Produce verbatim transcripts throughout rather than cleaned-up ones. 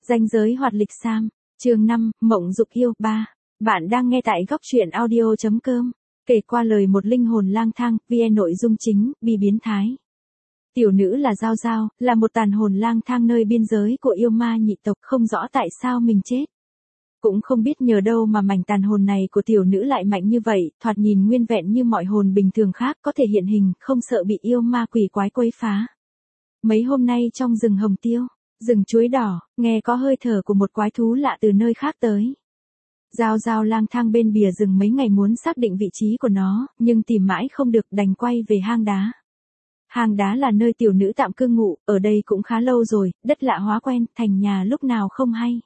Ranh giới hoạt lịch Sam, chương năm, Mộng dục yêu ba. Bạn đang nghe tại góc truyện audio chấm com. Kể qua lời một linh hồn lang thang, vê en nội dung chính, bi biến thái. Tiểu nữ là Giao Giao, là một tàn hồn lang thang nơi biên giới của yêu ma nhị tộc, không rõ tại sao mình chết. Cũng không biết nhờ đâu mà mảnh tàn hồn này của tiểu nữ lại mạnh như vậy, thoạt nhìn nguyên vẹn như mọi hồn bình thường khác, có thể hiện hình, không sợ bị yêu ma quỷ quái quấy phá. Mấy hôm nay trong rừng hồng tiêu, rừng chuối đỏ, nghe có hơi thở của một quái thú lạ từ nơi khác tới. Giao Giao lang thang bên bìa rừng mấy ngày muốn xác định vị trí của nó, nhưng tìm mãi không được, đành quay về hang đá. Hang đá là nơi tiểu nữ tạm cư ngụ, ở đây cũng khá lâu rồi, đất lạ hóa quen, thành nhà lúc nào không hay.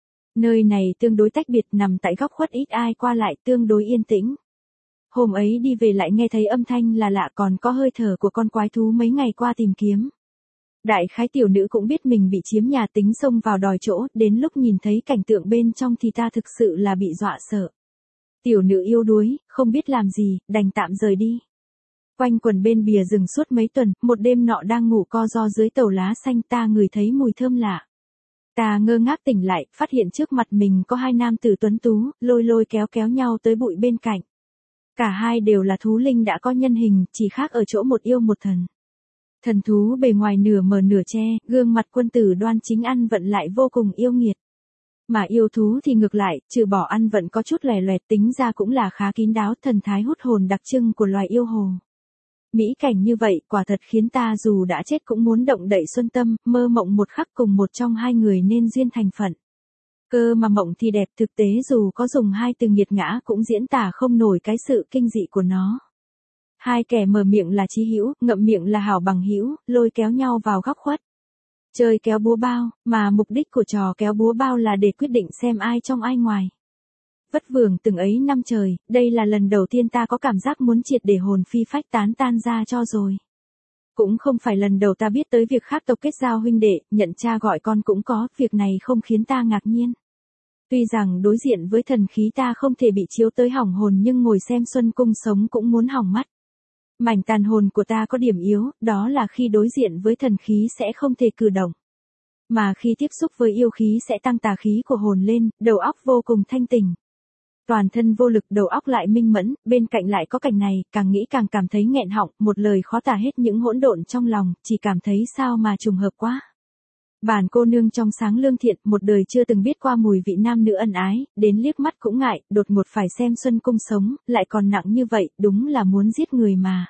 Nơi này tương đối tách biệt, nằm tại góc khuất ít ai qua lại, tương đối yên tĩnh. Hôm ấy đi về lại nghe thấy âm thanh là lạ, còn có hơi thở của con quái thú mấy ngày qua tìm kiếm. Đại khái tiểu nữ cũng biết mình bị chiếm nhà, tính xông vào đòi chỗ, đến lúc nhìn thấy cảnh tượng bên trong thì ta thực sự là bị dọa sợ. Tiểu nữ yếu đuối, không biết làm gì, đành tạm rời đi. Quanh quần bên bìa rừng suốt mấy tuần, một đêm nọ đang ngủ co ro dưới tàu lá xanh, ta ngửi thấy mùi thơm lạ. Ta ngơ ngác tỉnh lại, phát hiện trước mặt mình có hai nam tử tuấn tú, lôi lôi kéo kéo nhau tới bụi bên cạnh. Cả hai đều là thú linh đã có nhân hình, chỉ khác ở chỗ một yêu một thần. Thần thú bề ngoài nửa mờ nửa che, gương mặt quân tử đoan chính, ăn vận lại vô cùng yêu nghiệt. Mà yêu thú thì ngược lại, trừ bỏ ăn vận có chút lòe loẹt, tính ra cũng là khá kín đáo, thần thái hút hồn đặc trưng của loài yêu hồ. Mỹ cảnh như vậy, quả thật khiến ta dù đã chết cũng muốn động đậy xuân tâm, mơ mộng một khắc cùng một trong hai người nên duyên thành phận. Cơ mà mộng thì đẹp, thực tế dù có dùng hai từ nghiệt ngã cũng diễn tả không nổi cái sự kinh dị của nó. Hai kẻ mở miệng là chí hữu, ngậm miệng là hảo bằng hữu, lôi kéo nhau vào góc khuất. Chơi kéo búa bao, mà mục đích của trò kéo búa bao là để quyết định xem ai trong ai ngoài. Vất vưởng từng ấy năm trời, đây là lần đầu tiên ta có cảm giác muốn triệt để hồn phi phách tán tan ra cho rồi. Cũng không phải lần đầu ta biết tới việc khác tộc kết giao huynh đệ, nhận cha gọi con cũng có, việc này không khiến ta ngạc nhiên. Tuy rằng đối diện với thần khí ta không thể bị chiếu tới hỏng hồn, nhưng ngồi xem Xuân Cung sống cũng muốn hỏng mắt. Mảnh tàn hồn của ta có điểm yếu, đó là khi đối diện với thần khí sẽ không thể cử động. Mà khi tiếp xúc với yêu khí sẽ tăng tà khí của hồn lên, đầu óc vô cùng thanh tỉnh. Toàn thân vô lực, đầu óc lại minh mẫn, bên cạnh lại có cảnh này, càng nghĩ càng cảm thấy nghẹn họng, một lời khó tả hết những hỗn độn trong lòng, chỉ cảm thấy sao mà trùng hợp quá. Bản cô nương trong sáng lương thiện, một đời chưa từng biết qua mùi vị nam nữ ân ái, đến liếc mắt cũng ngại, đột ngột phải xem Xuân Cung sống, lại còn nặng như vậy, đúng là muốn giết người mà.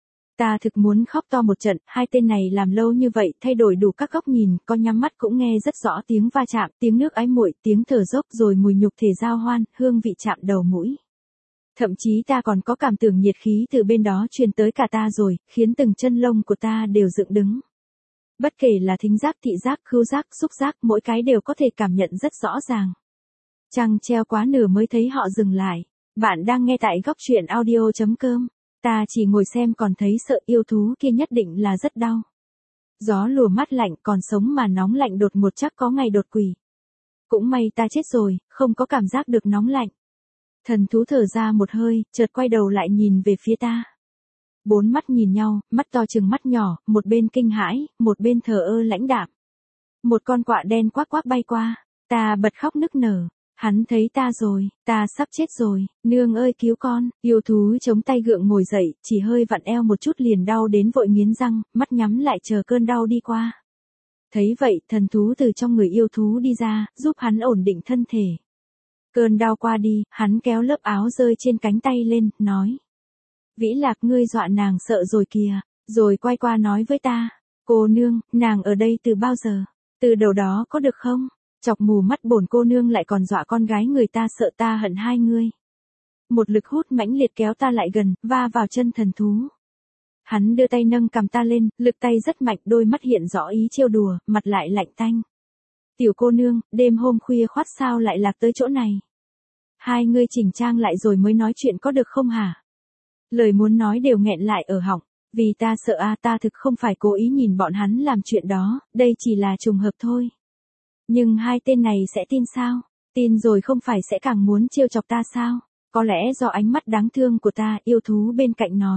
Ta thực muốn khóc to một trận, hai tên này làm lâu như vậy, thay đổi đủ các góc nhìn, có nhắm mắt cũng nghe rất rõ tiếng va chạm, tiếng nước ái muội, tiếng thở dốc, rồi mùi nhục thể giao hoan, hương vị chạm đầu mũi. Thậm chí ta còn có cảm tưởng nhiệt khí từ bên đó truyền tới cả ta rồi, khiến từng chân lông của ta đều dựng đứng. Bất kể là thính giác, thị giác, khứu giác, xúc giác, mỗi cái đều có thể cảm nhận rất rõ ràng. Trăng treo quá nửa mới thấy họ dừng lại. Bạn đang nghe tại góc truyện audio chấm com. Ta chỉ ngồi xem còn thấy sợ, yêu thú kia nhất định là rất đau. Gió lùa mát lạnh, còn sống mà nóng lạnh đột ngột chắc có ngày đột quỷ. Cũng may ta chết rồi, không có cảm giác được nóng lạnh. Thần thú thở ra một hơi, chợt quay đầu lại nhìn về phía ta. Bốn mắt nhìn nhau, mắt to chừng mắt nhỏ, một bên kinh hãi, một bên thờ ơ lãnh đạm. Một con quạ đen quác quác bay qua, ta bật khóc nức nở. Hắn thấy ta rồi, ta sắp chết rồi, nương ơi cứu con, yêu thú chống tay gượng ngồi dậy, chỉ hơi vặn eo một chút liền đau đến vội nghiến răng, mắt nhắm lại chờ cơn đau đi qua. Thấy vậy, thần thú từ trong người yêu thú đi ra, giúp hắn ổn định thân thể. Cơn đau qua đi, hắn kéo lớp áo rơi trên cánh tay lên, nói. Vĩ Lạc, ngươi dọa nàng sợ rồi kìa, rồi quay qua nói với ta. Cô nương, nàng ở đây từ bao giờ? Từ đầu đó có được không? Chọc mù mắt bổn cô nương lại còn dọa con gái người ta, sợ ta hận hai ngươi. Một lực hút mãnh liệt kéo ta lại gần, va vào chân thần thú. Hắn đưa tay nâng cầm ta lên, lực tay rất mạnh, đôi mắt hiện rõ ý trêu đùa, mặt lại lạnh tanh. Tiểu cô nương, đêm hôm khuya khoắt sao lại lạc tới chỗ này? Hai ngươi chỉnh trang lại rồi mới nói chuyện có được không hả? Lời muốn nói đều nghẹn lại ở họng, vì ta sợ a, ta thực không phải cố ý nhìn bọn hắn làm chuyện đó, đây chỉ là trùng hợp thôi. Nhưng hai tên này sẽ tin sao? Tin rồi không phải sẽ càng muốn trêu chọc ta sao? Có lẽ do ánh mắt đáng thương của ta, yêu thú bên cạnh nói.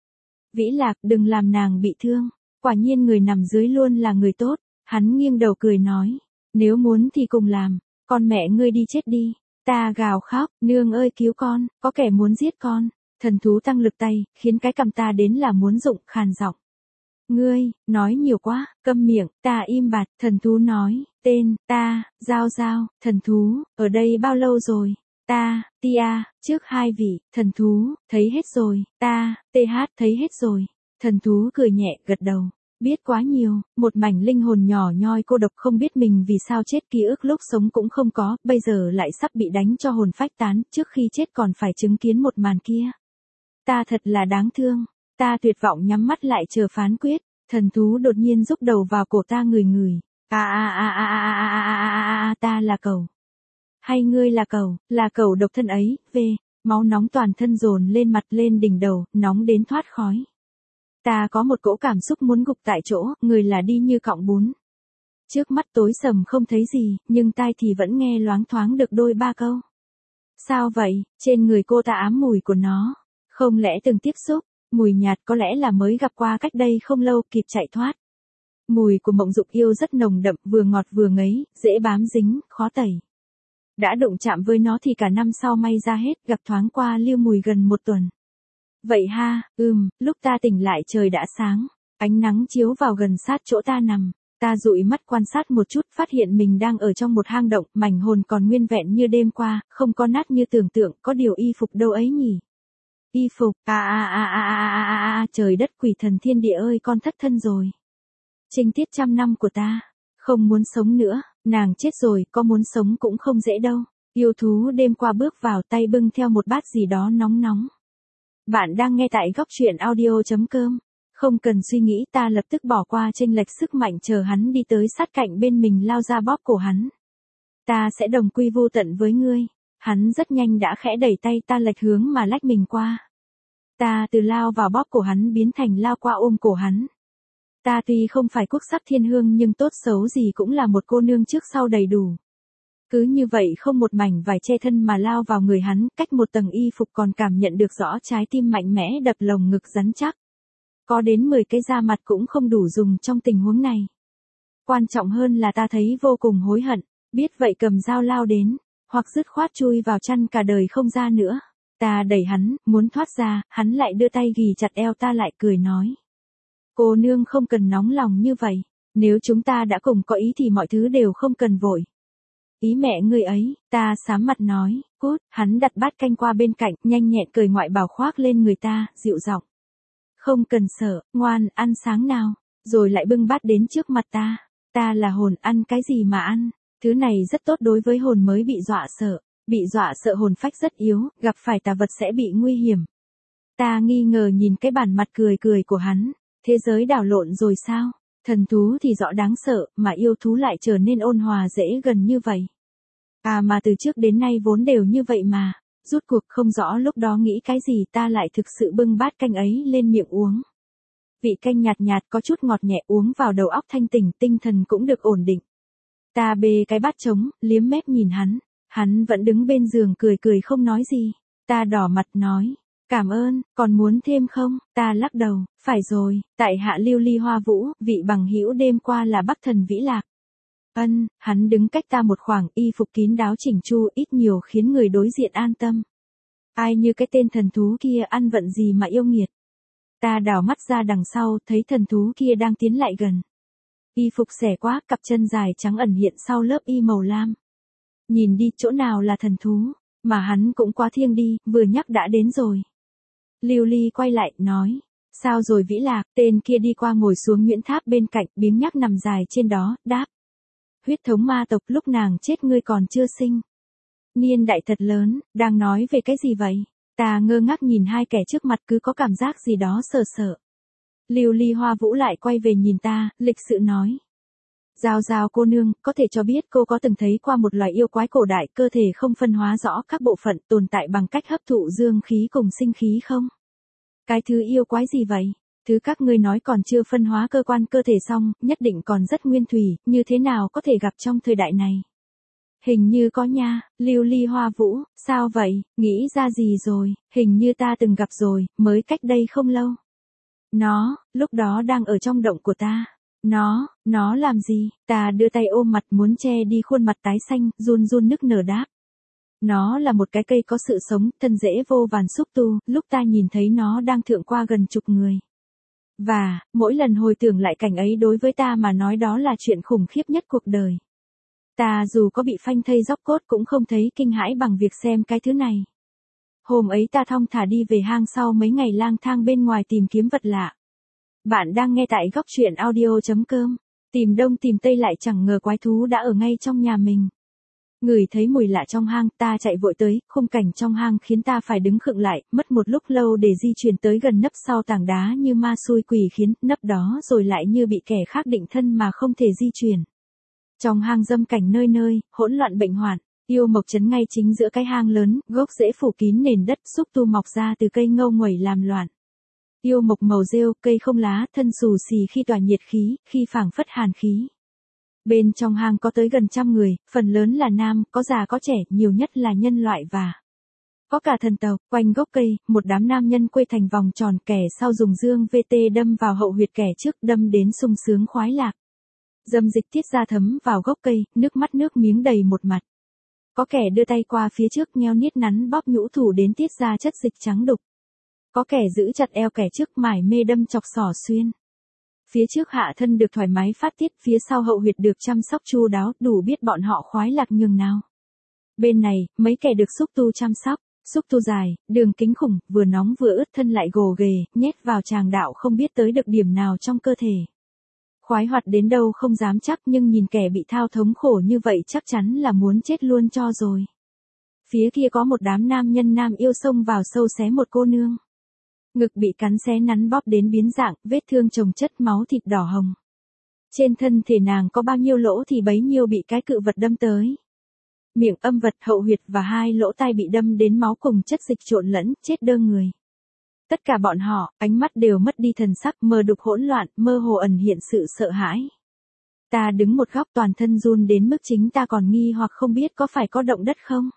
Vĩ Lạc, đừng làm nàng bị thương, quả nhiên người nằm dưới luôn là người tốt. Hắn nghiêng đầu cười nói. Nếu muốn thì cùng làm, con mẹ ngươi đi chết đi. Ta gào khóc, nương ơi cứu con, có kẻ muốn giết con. Thần thú tăng lực tay, khiến cái cầm ta đến là muốn rụng, khàn giọng. Ngươi, nói nhiều quá, câm miệng, ta im bặt, thần thú nói, tên, ta, Giao Giao, thần thú, ở đây bao lâu rồi? Ta, Tia, trước hai vị, thần thú, thấy hết rồi, ta, tê hát, thấy hết rồi. Thần thú cười nhẹ, gật đầu. Biết quá nhiều, một mảnh linh hồn nhỏ nhoi cô độc không biết mình vì sao chết, ký ức lúc sống cũng không có, bây giờ lại sắp bị đánh cho hồn phách tán, trước khi chết còn phải chứng kiến một màn kia. Ta thật là đáng thương, ta tuyệt vọng nhắm mắt lại chờ phán quyết, thần thú đột nhiên rúc đầu vào cổ ta ngửi ngửi. A a a a a a a a a ta là cẩu. Hay ngươi là cẩu, là cẩu độc thân ấy, về, máu nóng toàn thân dồn lên mặt lên đỉnh đầu, nóng đến thoát khói. Ta có một cỗ cảm xúc muốn gục tại chỗ, người là đi như cọng bún. Trước mắt tối sầm không thấy gì, nhưng tai thì vẫn nghe loáng thoáng được đôi ba câu. Sao vậy, trên người cô ta ám mùi của nó. Không lẽ từng tiếp xúc, mùi nhạt có lẽ là mới gặp qua cách đây không lâu kịp chạy thoát. Mùi của Mộng Dục Yêu rất nồng đậm, vừa ngọt vừa ngấy, dễ bám dính, khó tẩy. Đã đụng chạm với nó thì cả năm sau may ra hết, gặp thoáng qua lưu mùi gần một tuần. Vậy ha, ừm, lúc ta tỉnh lại trời đã sáng, ánh nắng chiếu vào gần sát chỗ ta nằm, ta dụi mắt quan sát một chút, phát hiện mình đang ở trong một hang động, mảnh hồn còn nguyên vẹn như đêm qua, không có nát như tưởng tượng, có điều y phục đâu ấy nhỉ? Y phục, a a a a a a a, trời đất quỷ thần thiên địa ơi, con thất thân rồi. Trinh tiết trăm năm của ta, không muốn sống nữa, nàng chết rồi, có muốn sống cũng không dễ đâu. Yêu thú đêm qua bước vào, tay bưng theo một bát gì đó nóng nóng. Bạn đang nghe tại góc truyện audio chấm com. Không cần suy nghĩ, ta lập tức bỏ qua chênh lệch sức mạnh, chờ hắn đi tới sát cạnh bên mình lao ra bóp cổ hắn. Ta sẽ đồng quy vô tận với ngươi. Hắn rất nhanh đã khẽ đẩy tay ta lệch hướng mà lách mình qua. Ta từ lao vào bóp cổ hắn biến thành lao qua ôm cổ hắn. Ta tuy không phải quốc sắc thiên hương nhưng tốt xấu gì cũng là một cô nương trước sau đầy đủ. Cứ như vậy không một mảnh vải che thân mà lao vào người hắn, cách một tầng y phục còn cảm nhận được rõ trái tim mạnh mẽ đập lồng ngực rắn chắc. Có đến mười cái da mặt cũng không đủ dùng trong tình huống này. Quan trọng hơn là ta thấy vô cùng hối hận, biết vậy cầm dao lao đến, hoặc dứt khoát chui vào chăn cả đời không ra nữa. Ta đẩy hắn, muốn thoát ra, hắn lại đưa tay ghì chặt eo ta lại cười nói. Cô nương không cần nóng lòng như vậy, nếu chúng ta đã cùng có ý thì mọi thứ đều không cần vội. Ý mẹ ngươi ấy, ta sám mặt nói, cút, hắn đặt bát canh qua bên cạnh, nhanh nhẹn cởi ngoại bào khoác lên người ta, dịu giọng. Không cần sợ, ngoan, ăn sáng nào, rồi lại bưng bát đến trước mặt ta. Ta là hồn, ăn cái gì mà ăn, thứ này rất tốt đối với hồn mới bị dọa sợ, bị dọa sợ hồn phách rất yếu, gặp phải tà vật sẽ bị nguy hiểm. Ta nghi ngờ nhìn cái bản mặt cười cười của hắn, thế giới đảo lộn rồi sao? Thần thú thì rõ đáng sợ, mà yêu thú lại trở nên ôn hòa dễ gần như vậy. À mà từ trước đến nay vốn đều như vậy mà, rút cuộc không rõ lúc đó nghĩ cái gì, ta lại thực sự bưng bát canh ấy lên miệng uống. Vị canh nhạt nhạt có chút ngọt nhẹ, uống vào đầu óc thanh tỉnh, tinh thần cũng được ổn định. Ta bê cái bát trống, liếm mép nhìn hắn, hắn vẫn đứng bên giường cười cười không nói gì. Ta đỏ mặt nói. Cảm ơn, còn muốn thêm không? Ta lắc đầu, phải rồi, tại hạ Lưu Ly Hoa Vũ, vị bằng hữu đêm qua là Bắc Thần Vĩ Lạc. Ân, hắn đứng cách ta một khoảng, y phục kín đáo chỉnh chu, ít nhiều khiến người đối diện an tâm. Ai như cái tên thần thú kia ăn vận gì mà yêu nghiệt. Ta đảo mắt ra đằng sau, thấy thần thú kia đang tiến lại gần. Y phục xẻ quá, cặp chân dài trắng ẩn hiện sau lớp y màu lam. Nhìn đi, chỗ nào là thần thú, mà hắn cũng quá thiêng đi, vừa nhắc đã đến rồi. Lưu Ly quay lại, nói, sao rồi Vĩ Lạc, tên kia đi qua ngồi xuống Nguyễn Tháp bên cạnh, biếng nhác nằm dài trên đó, đáp. Huyết thống ma tộc, lúc nàng chết ngươi còn chưa sinh. Niên đại thật lớn, đang nói về cái gì vậy? Ta ngơ ngác nhìn hai kẻ trước mặt, cứ có cảm giác gì đó sợ sợ. Lưu Ly Hoa Vũ lại quay về nhìn ta, lịch sự nói. Giao Giao cô nương, có thể cho biết cô có từng thấy qua một loài yêu quái cổ đại, cơ thể không phân hóa rõ các bộ phận, tồn tại bằng cách hấp thụ dương khí cùng sinh khí không? Cái thứ yêu quái gì vậy? Thứ các ngươi nói còn chưa phân hóa cơ quan cơ thể xong, nhất định còn rất nguyên thủy, như thế nào có thể gặp trong thời đại này? Hình như có nha, Lưu Ly Hoa Vũ, sao vậy, nghĩ ra gì rồi, hình như ta từng gặp rồi, mới cách đây không lâu. Nó, lúc đó đang ở trong động của ta. Nó, nó làm gì? Ta đưa tay ôm mặt muốn che đi khuôn mặt tái xanh, run run nức nở đáp. Nó là một cái cây có sự sống, thân rễ vô vàn xúc tu, lúc ta nhìn thấy nó đang thượng qua gần chục người. Và, mỗi lần hồi tưởng lại cảnh ấy đối với ta mà nói đó là chuyện khủng khiếp nhất cuộc đời. Ta dù có bị phanh thây róc cốt cũng không thấy kinh hãi bằng việc xem cái thứ này. Hôm ấy ta thong thả đi về hang sau mấy ngày lang thang bên ngoài tìm kiếm vật lạ. Bạn đang nghe tại góc truyện audio.com. Tìm đông tìm tây lại chẳng ngờ quái thú đã ở ngay trong nhà mình. Ngửi thấy mùi lạ trong hang, ta chạy vội tới, khung cảnh trong hang khiến ta phải đứng khựng lại, mất một lúc lâu để di chuyển tới gần nấp sau tảng đá như ma xui quỷ khiến, nấp đó rồi lại như bị kẻ khác định thân mà không thể di chuyển. Trong hang dâm cảnh nơi nơi, hỗn loạn bệnh hoạn, yêu mộc trấn ngay chính giữa cái hang lớn, gốc rễ phủ kín nền đất, xúc tu mọc ra từ cây ngâu nguẩy làm loạn. Yêu mộc màu rêu, cây không lá, thân xù xì khi tỏa nhiệt khí, khi phảng phất hàn khí. Bên trong hang có tới gần trăm người, phần lớn là nam, có già có trẻ, nhiều nhất là nhân loại và có cả thần tộc. Quanh gốc cây, một đám nam nhân quây thành vòng tròn, kẻ sau dùng dương vê tê đâm vào hậu huyệt kẻ trước, đâm đến sung sướng khoái lạc. Dâm dịch tiết ra thấm vào gốc cây, nước mắt nước miếng đầy một mặt. Có kẻ đưa tay qua phía trước nheo niết nắn bóp nhũ thủ đến tiết ra chất dịch trắng đục. Có kẻ giữ chặt eo kẻ trước mải mê đâm chọc xỏ xuyên. Phía trước hạ thân được thoải mái phát tiết, phía sau hậu huyệt được chăm sóc chu đáo, đủ biết bọn họ khoái lạc nhường nào. Bên này, mấy kẻ được xúc tu chăm sóc, xúc tu dài, đường kính khủng, vừa nóng vừa ướt, thân lại gồ ghề, nhét vào tràng đạo không biết tới được điểm nào trong cơ thể. Khoái hoạt đến đâu không dám chắc, nhưng nhìn kẻ bị thao thống khổ như vậy chắc chắn là muốn chết luôn cho rồi. Phía kia có một đám nam nhân nam yêu xông vào sâu xé một cô nương. Ngực bị cắn xé nắn bóp đến biến dạng, vết thương chồng chất máu thịt đỏ hồng. Trên thân thể nàng có bao nhiêu lỗ thì bấy nhiêu bị cái cự vật đâm tới. Miệng âm vật, hậu huyệt và hai lỗ tai bị đâm đến máu cùng chất dịch trộn lẫn, chết đơ người. Tất cả bọn họ, ánh mắt đều mất đi thần sắc, mờ đục hỗn loạn, mơ hồ ẩn hiện sự sợ hãi. Ta đứng một góc toàn thân run đến mức chính ta còn nghi hoặc không biết có phải có động đất không.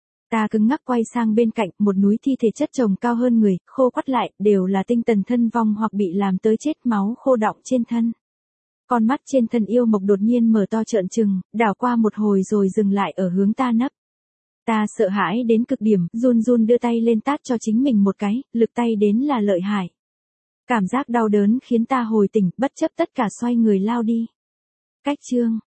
Ta cứng ngắc quay sang bên cạnh, một núi thi thể chất chồng cao hơn người, khô quắt lại, đều là tinh tần thân vong hoặc bị làm tới chết, máu khô đọng trên thân. Con mắt trên thân yêu mộc đột nhiên mở to trợn trừng, đảo qua một hồi rồi dừng lại ở hướng ta nấp. Ta sợ hãi đến cực điểm, run run đưa tay lên tát cho chính mình một cái, lực tay đến là lợi hại. Cảm giác đau đớn khiến ta hồi tỉnh, bất chấp tất cả xoay người lao đi. Cách chương